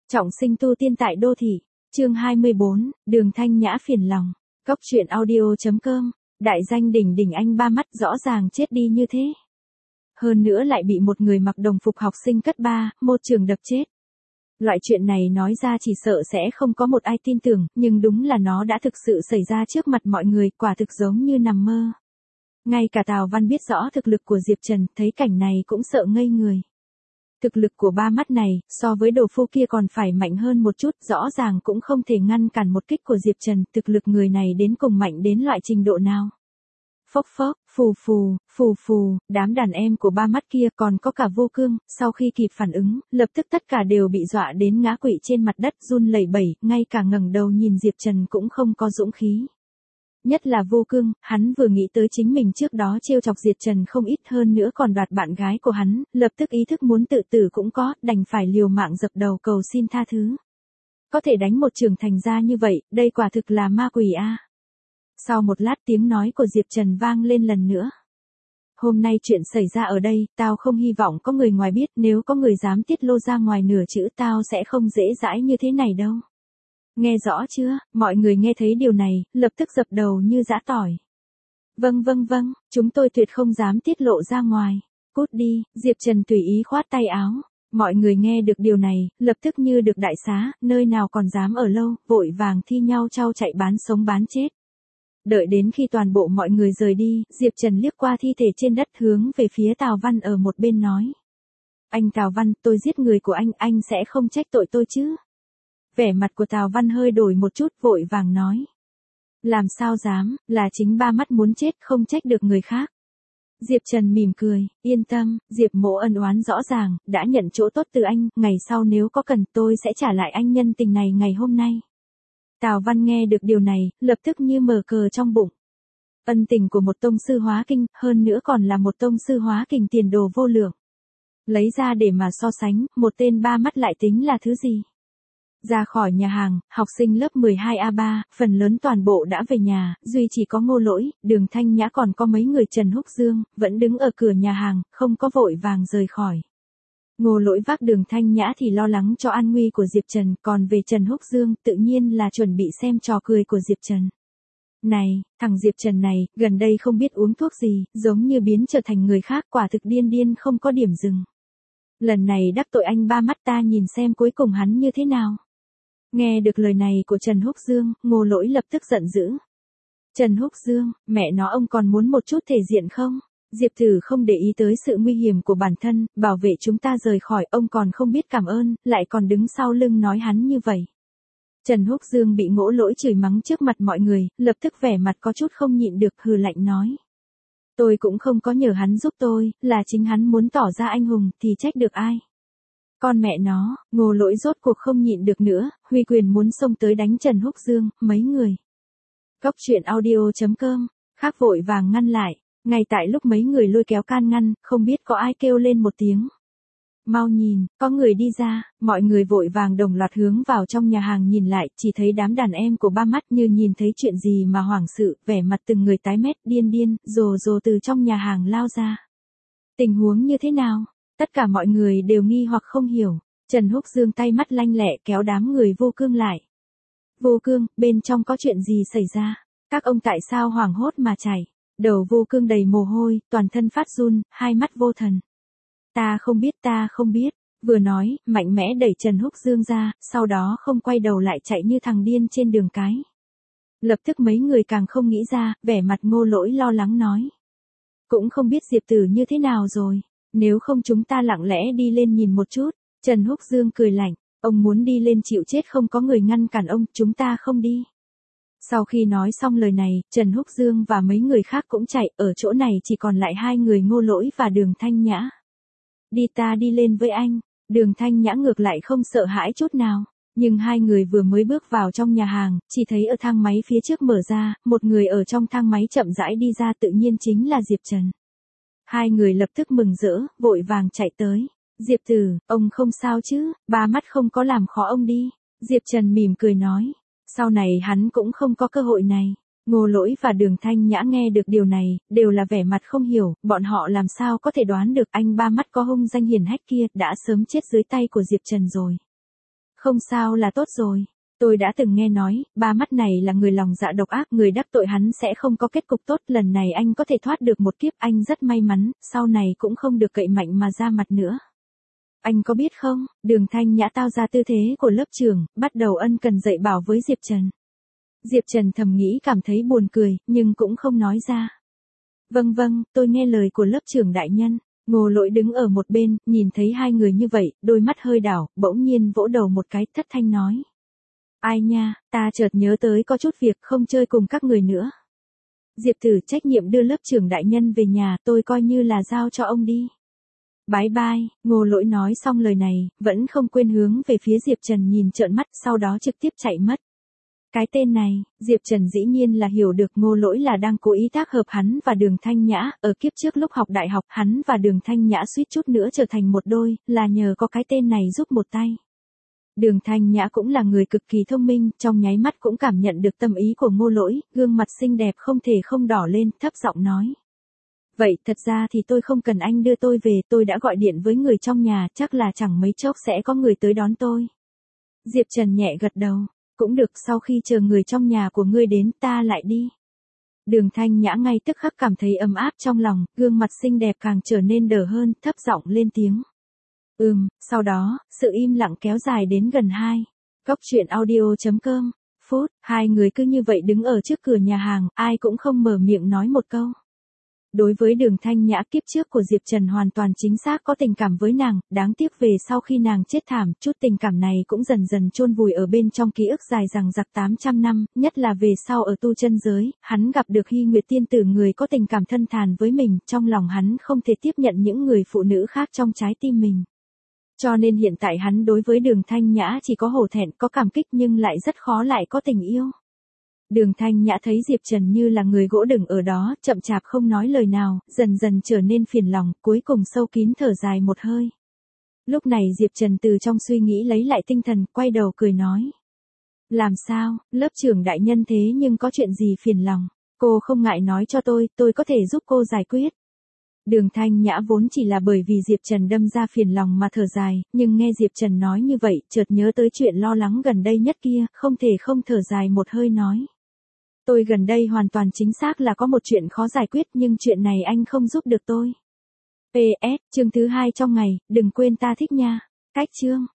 Trọng sinh tu tiên tại đô thị, chương 24, Đường Thanh Nhã phiền lòng. Cốc truyện audio.com, đại danh đỉnh đỉnh anh ba mắt rõ ràng chết đi như thế. Hơn nữa lại bị một người mặc đồng phục học sinh cấp 3, một trường đập chết. Loại chuyện này nói ra chỉ sợ sẽ không có một ai tin tưởng, nhưng đúng là nó đã thực sự xảy ra trước mặt mọi người, quả thực giống như nằm mơ. Ngay cả Tào Văn biết rõ thực lực của Diệp Trần, thấy cảnh này cũng sợ ngây người. Thực lực của ba mắt này, so với đồ phu kia còn phải mạnh hơn một chút, rõ ràng cũng không thể ngăn cản một kích của Diệp Trần, thực lực người này đến cùng mạnh đến loại trình độ nào. Phốc phốc, phù phù, đám đàn em của ba mắt kia còn có cả Vô Cương, sau khi kịp phản ứng, lập tức tất cả đều bị dọa đến ngã quỵ trên mặt đất run lẩy bẩy, ngay cả ngẩng đầu nhìn Diệp Trần cũng không có dũng khí. Nhất là Vô Cương, hắn vừa nghĩ tới chính mình trước đó trêu chọc Diệp Trần không ít hơn nữa còn đoạt bạn gái của hắn, lập tức ý thức muốn tự tử cũng có, đành phải liều mạng dập đầu cầu xin tha thứ. Có thể đánh một trường thành ra như vậy, đây quả thực là ma quỷ a. Sau một lát tiếng nói của Diệp Trần vang lên lần nữa. Hôm nay chuyện xảy ra ở đây, tao không hy vọng có người ngoài biết, nếu có người dám tiết lộ ra ngoài nửa chữ tao sẽ không dễ dãi như thế này đâu. Nghe rõ chưa, mọi người nghe thấy điều này, lập tức dập đầu như giã tỏi. Vâng, chúng tôi tuyệt không dám tiết lộ ra ngoài. Cút đi, Diệp Trần tùy ý khoát tay áo. Mọi người nghe được điều này, lập tức như được đại xá, nơi nào còn dám ở lâu, vội vàng thi nhau trao chạy bán sống bán chết. Đợi đến khi toàn bộ mọi người rời đi, Diệp Trần liếc qua thi thể trên đất hướng về phía Tào Văn ở một bên nói. Anh Tào Văn, tôi giết người của anh sẽ không trách tội tôi chứ? Vẻ mặt của Tào Văn hơi đổi một chút, vội vàng nói. Làm sao dám, là chính ba mắt muốn chết, không trách được người khác. Diệp Trần mỉm cười, yên tâm, Diệp mỗ ân oán rõ ràng, đã nhận chỗ tốt từ anh, ngày sau nếu có cần tôi sẽ trả lại anh nhân tình này ngày hôm nay. Tào Văn nghe được điều này, lập tức như mở cờ trong bụng. Ân tình của một tông sư hóa kinh, hơn nữa còn là một tông sư hóa kình tiền đồ vô lượng. Lấy ra để mà so sánh, một tên ba mắt lại tính là thứ gì? Ra khỏi nhà hàng, học sinh lớp 12A3, phần lớn toàn bộ đã về nhà, duy chỉ có Ngô Lỗi, Đường Thanh Nhã còn có mấy người Trần Húc Dương, vẫn đứng ở cửa nhà hàng, không có vội vàng rời khỏi. Ngô Lỗi vác Đường Thanh Nhã thì lo lắng cho an nguy của Diệp Trần, còn về Trần Húc Dương, tự nhiên là chuẩn bị xem trò cười của Diệp Trần. Này, thằng Diệp Trần này, gần đây không biết uống thuốc gì, giống như biến trở thành người khác, quả thực điên không có điểm dừng. Lần này đắc tội anh ba mắt, ta nhìn xem cuối cùng hắn như thế nào. Nghe được lời này của Trần Húc Dương, Ngô Lỗi lập tức giận dữ. Trần Húc Dương, mẹ nó ông còn muốn một chút thể diện không? Diệp Tử không để ý tới sự nguy hiểm của bản thân, bảo vệ chúng ta rời khỏi, ông còn không biết cảm ơn, lại còn đứng sau lưng nói hắn như vậy. Trần Húc Dương bị Ngô Lỗi chửi mắng trước mặt mọi người, lập tức vẻ mặt có chút không nhịn được, hừ lạnh nói. Tôi cũng không có nhờ hắn giúp tôi, là chính hắn muốn tỏ ra anh hùng, thì trách được ai? Con mẹ nó, Ngô Lỗi rốt cuộc không nhịn được nữa, huy quyền muốn xông tới đánh Trần Húc Dương, mấy người. Cốc truyện audio.com, khác vội vàng ngăn lại, ngay tại lúc mấy người lôi kéo can ngăn, không biết có ai kêu lên một tiếng. Mau nhìn, có người đi ra, mọi người vội vàng đồng loạt hướng vào trong nhà hàng nhìn lại, chỉ thấy đám đàn em của ba mắt như nhìn thấy chuyện gì mà hoảng sự, vẻ mặt từng người tái mét, điên, rồ từ trong nhà hàng lao ra. Tình huống như thế nào? Tất cả mọi người đều nghi hoặc không hiểu. Trần Húc Dương tay mắt lanh lẹ kéo đám người Vô Cương lại. Vô Cương, bên trong có chuyện gì xảy ra? Các ông tại sao hoảng hốt mà chạy? Đầu Vô Cương đầy mồ hôi, toàn thân phát run, hai mắt vô thần. Ta không biết. Vừa nói, mạnh mẽ đẩy Trần Húc Dương ra, sau đó không quay đầu lại chạy như thằng điên trên đường cái. Lập tức mấy người càng không nghĩ ra, vẻ mặt Ngô Lỗi lo lắng nói. Cũng không biết Diệp Tử như thế nào rồi. Nếu không chúng ta lặng lẽ đi lên nhìn một chút. Trần Húc Dương cười lạnh, ông muốn đi lên chịu chết không có người ngăn cản ông, chúng ta không đi. Sau khi nói xong lời này, Trần Húc Dương và mấy người khác cũng chạy, ở chỗ này chỉ còn lại hai người Ngô Lỗi và Đường Thanh Nhã. Ta đi lên với anh. Đường Thanh Nhã ngược lại không sợ hãi chút nào. Nhưng hai người vừa mới bước vào trong nhà hàng, chỉ thấy ở thang máy phía trước mở ra, một người ở trong thang máy chậm rãi đi ra, tự nhiên chính là Diệp Trần. Hai người lập tức mừng rỡ, vội vàng chạy tới. Diệp Tử, ông không sao chứ, ba mắt không có làm khó ông đi. Diệp Trần mỉm cười nói. Sau này hắn cũng không có cơ hội này. Ngô Lỗi và Đường Thanh Nhã nghe được điều này, đều là vẻ mặt không hiểu, bọn họ làm sao có thể đoán được anh ba mắt có hung danh hiển hách kia, đã sớm chết dưới tay của Diệp Trần rồi. Không sao là tốt rồi. Tôi đã từng nghe nói, ba mắt này là người lòng dạ độc ác, người đắc tội hắn sẽ không có kết cục tốt, lần này anh có thể thoát được một kiếp, anh rất may mắn, sau này cũng không được cậy mạnh mà ra mặt nữa. Anh có biết không, Đường Thanh Nhã tao ra tư thế của lớp trưởng, bắt đầu ân cần dạy bảo với Diệp Trần. Diệp Trần thầm nghĩ cảm thấy buồn cười, nhưng cũng không nói ra. Vâng vâng, tôi nghe lời của lớp trưởng đại nhân. Ngô Lỗi đứng ở một bên, nhìn thấy hai người như vậy, đôi mắt hơi đảo, bỗng nhiên vỗ đầu một cái, thất thanh nói. Ai nha, ta chợt nhớ tới có chút việc không chơi cùng các người nữa. Diệp Tử trách nhiệm đưa lớp trưởng đại nhân về nhà, tôi coi như là giao cho ông đi. Bye bye, Ngô Lỗi nói xong lời này, vẫn không quên hướng về phía Diệp Trần nhìn trợn mắt, sau đó trực tiếp chạy mất. Cái tên này, Diệp Trần dĩ nhiên là hiểu được Ngô Lỗi là đang cố ý tác hợp hắn và Đường Thanh Nhã, ở kiếp trước lúc học đại học, hắn và Đường Thanh Nhã suýt chút nữa trở thành một đôi, là nhờ có cái tên này giúp một tay. Đường Thanh Nhã cũng là người cực kỳ thông minh, trong nháy mắt cũng cảm nhận được tâm ý của Ngô Lỗi, gương mặt xinh đẹp không thể không đỏ lên, thấp giọng nói. Vậy thật ra thì tôi không cần anh đưa tôi về, tôi đã gọi điện với người trong nhà, chắc là chẳng mấy chốc sẽ có người tới đón tôi. Diệp Trần nhẹ gật đầu. Cũng được, sau khi chờ người trong nhà của ngươi đến, ta lại đi. Đường Thanh Nhã ngay tức khắc cảm thấy ấm áp trong lòng, gương mặt xinh đẹp càng trở nên đờ hơn, thấp giọng lên tiếng. Sau đó, sự im lặng kéo dài đến gần 2. Cốc truyện audio.com. Phút, hai người cứ như vậy đứng ở trước cửa nhà hàng, ai cũng không mở miệng nói một câu. Đối với Đường Thanh Nhã, kiếp trước của Diệp Trần hoàn toàn chính xác có tình cảm với nàng, đáng tiếc về sau khi nàng chết thảm, chút tình cảm này cũng dần dần chôn vùi ở bên trong ký ức dài dằng dặc 800 năm, nhất là về sau ở tu chân giới, hắn gặp được Hy Nguyệt tiên tử, người có tình cảm thân thàn với mình, trong lòng hắn không thể tiếp nhận những người phụ nữ khác trong trái tim mình. Cho nên hiện tại hắn đối với Đường Thanh Nhã chỉ có hổ thẹn, có cảm kích nhưng lại rất khó lại có tình yêu. Đường Thanh Nhã thấy Diệp Trần như là người gỗ đừng ở đó, chậm chạp không nói lời nào, dần dần trở nên phiền lòng, cuối cùng sâu kín thở dài một hơi. Lúc này Diệp Trần từ trong suy nghĩ lấy lại tinh thần, quay đầu cười nói. Làm sao, lớp trưởng đại nhân thế nhưng có chuyện gì phiền lòng, cô không ngại nói cho tôi có thể giúp cô giải quyết. Đường Thanh Nhã vốn chỉ là bởi vì Diệp Trần đâm ra phiền lòng mà thở dài, nhưng nghe Diệp Trần nói như vậy, chợt nhớ tới chuyện lo lắng gần đây nhất kia, không thể không thở dài một hơi nói. Tôi gần đây hoàn toàn chính xác là có một chuyện khó giải quyết, nhưng chuyện này anh không giúp được tôi. PS, chương thứ 2 trong ngày, đừng quên ta thích nha. Cách chương.